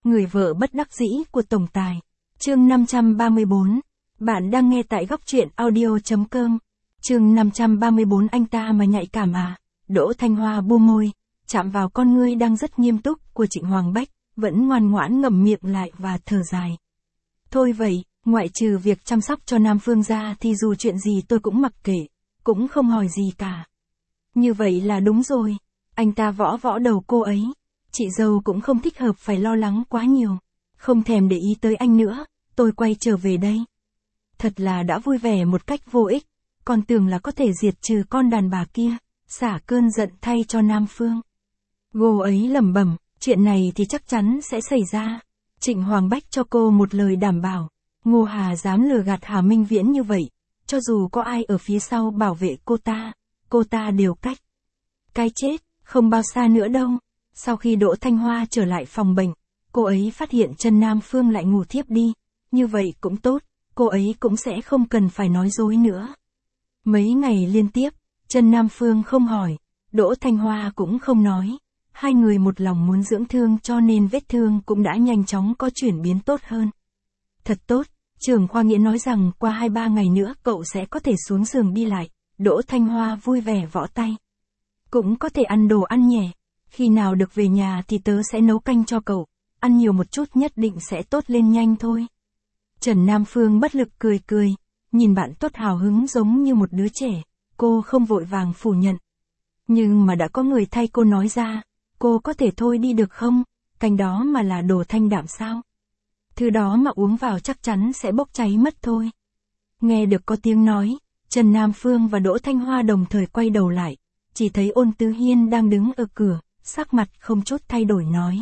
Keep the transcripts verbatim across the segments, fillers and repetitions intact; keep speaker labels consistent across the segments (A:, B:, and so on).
A: Người vợ bất đắc dĩ của tổng tài. Chương năm trăm ba mươi bốn. Bạn đang nghe tại góc truyện audio.com. Chương năm trăm ba mươi bốn. Anh ta mà nhạy cảm à? Đỗ Thanh Hoa bua môi, chạm vào con ngươi đang rất nghiêm túc của Trịnh Hoàng Bách, vẫn ngoan ngoãn ngậm miệng lại và thở dài. Thôi vậy, ngoại trừ việc chăm sóc cho Nam Phương ra thì dù chuyện gì tôi cũng mặc kệ, cũng không hỏi gì cả. Như vậy là đúng rồi. Anh ta võ võ đầu cô ấy. Chị dâu cũng không thích hợp phải lo lắng quá nhiều. Không thèm để ý tới anh nữa, tôi quay trở về đây. Thật là đã vui vẻ một cách vô ích, còn tưởng là có thể diệt trừ con đàn bà kia, xả cơn giận thay cho Nam Phương. Cô ấy lẩm bẩm, chuyện này thì chắc chắn sẽ xảy ra. Trịnh Hoàng Bách cho cô một lời đảm bảo, Ngô Hà dám lừa gạt Hà Minh Viễn như vậy, cho dù có ai ở phía sau bảo vệ cô ta, cô ta đều cách. Cái chết, không bao xa nữa đâu. Sau khi Đỗ Thanh Hoa trở lại phòng bệnh, cô ấy phát hiện chân Nam Phương lại ngủ thiếp đi, như vậy cũng tốt, cô ấy cũng sẽ không cần phải nói dối nữa. Mấy ngày liên tiếp, chân Nam Phương không hỏi, Đỗ Thanh Hoa cũng không nói, hai người một lòng muốn dưỡng thương cho nên vết thương cũng đã nhanh chóng có chuyển biến tốt hơn. Thật tốt, trưởng khoa Nghĩa nói rằng qua hai ba ngày nữa cậu sẽ có thể xuống giường đi lại, Đỗ Thanh Hoa vui vẻ võ tay. Cũng có thể ăn đồ ăn nhẹ. Khi nào được về nhà thì tớ sẽ nấu canh cho cậu, ăn nhiều một chút nhất định sẽ tốt lên nhanh thôi. Trần Nam Phương bất lực cười cười, nhìn bạn tốt hào hứng giống như một đứa trẻ, cô không vội vàng phủ nhận. Nhưng mà đã có người thay cô nói ra, cô có thể thôi đi được không, canh đó mà là đồ thanh đạm sao? Thứ đó mà uống vào chắc chắn sẽ bốc cháy mất thôi. Nghe được có tiếng nói, Trần Nam Phương và Đỗ Thanh Hoa đồng thời quay đầu lại, chỉ thấy Ôn Tứ Hiên đang đứng ở cửa, sắc mặt không chút thay đổi nói.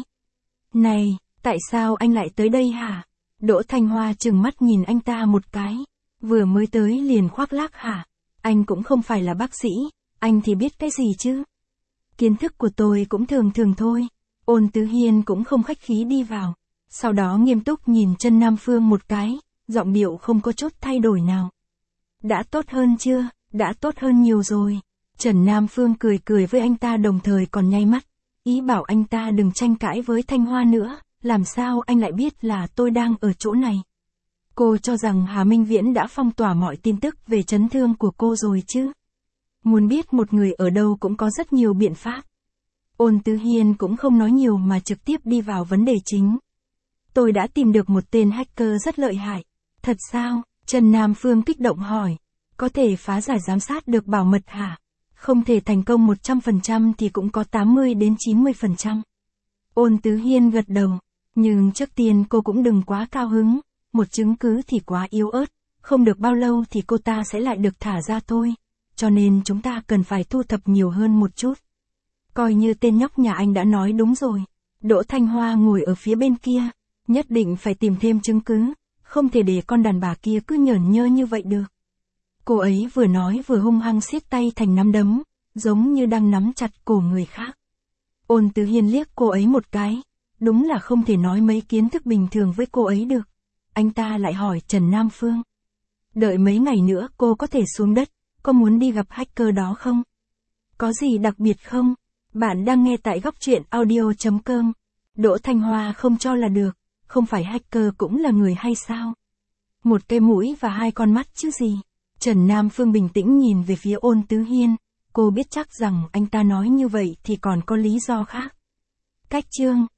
A: Này, tại sao anh lại tới đây hả? Đỗ Thanh Hoa trừng mắt nhìn anh ta một cái. Vừa mới tới liền khoác lác hả? Anh cũng không phải là bác sĩ, anh thì biết cái gì chứ? Kiến thức của tôi cũng thường thường thôi. Ôn Tứ Hiên cũng không khách khí đi vào. Sau đó nghiêm túc nhìn chân Nam Phương một cái, giọng điệu không có chút thay đổi nào. Đã tốt hơn chưa? Đã tốt hơn nhiều rồi. Trần Nam Phương cười cười với anh ta đồng thời còn nháy mắt. Ý bảo anh ta đừng tranh cãi với Thanh Hoa nữa, làm sao anh lại biết là tôi đang ở chỗ này. Cô cho rằng Hà Minh Viễn đã phong tỏa mọi tin tức về chấn thương của cô rồi chứ. Muốn biết một người ở đâu cũng có rất nhiều biện pháp. Ôn Tứ Hiên cũng không nói nhiều mà trực tiếp đi vào vấn đề chính. Tôi đã tìm được một tên hacker rất lợi hại. Thật sao? Trần Nam Phương kích động hỏi. Có thể phá giải giám sát được bảo mật hả? Không thể thành công một trăm phần trăm thì cũng có tám mươi đến chín mươi phần trăm. Ôn Tứ Hiên gật đầu. Nhưng trước tiên cô cũng đừng quá cao hứng. Một chứng cứ thì quá yếu ớt. Không được bao lâu thì cô ta sẽ lại được thả ra thôi. Cho nên chúng ta cần phải thu thập nhiều hơn một chút. Coi như tên nhóc nhà anh đã nói đúng rồi. Đỗ Thanh Hoa ngồi ở phía bên kia. Nhất định phải tìm thêm chứng cứ. Không thể để con đàn bà kia cứ nhởn nhơ như vậy được. Cô ấy vừa nói vừa hung hăng siết tay thành nắm đấm, giống như đang nắm chặt cổ người khác. Ôn Tứ Hiên liếc cô ấy một cái, đúng là không thể nói mấy kiến thức bình thường với cô ấy được. Anh ta lại hỏi Trần Nam Phương. Đợi mấy ngày nữa cô có thể xuống đất, có muốn đi gặp hacker đó không? Có gì đặc biệt không? Bạn đang nghe tại góc truyện audio.com. Đỗ Thanh Hoa không cho là được, không phải hacker cũng là người hay sao? Một cái mũi và hai con mắt chứ gì? Trần Nam Phương bình tĩnh nhìn về phía Ôn Tứ Hiên, cô biết chắc rằng anh ta nói như vậy thì còn có lý do khác. Cách chương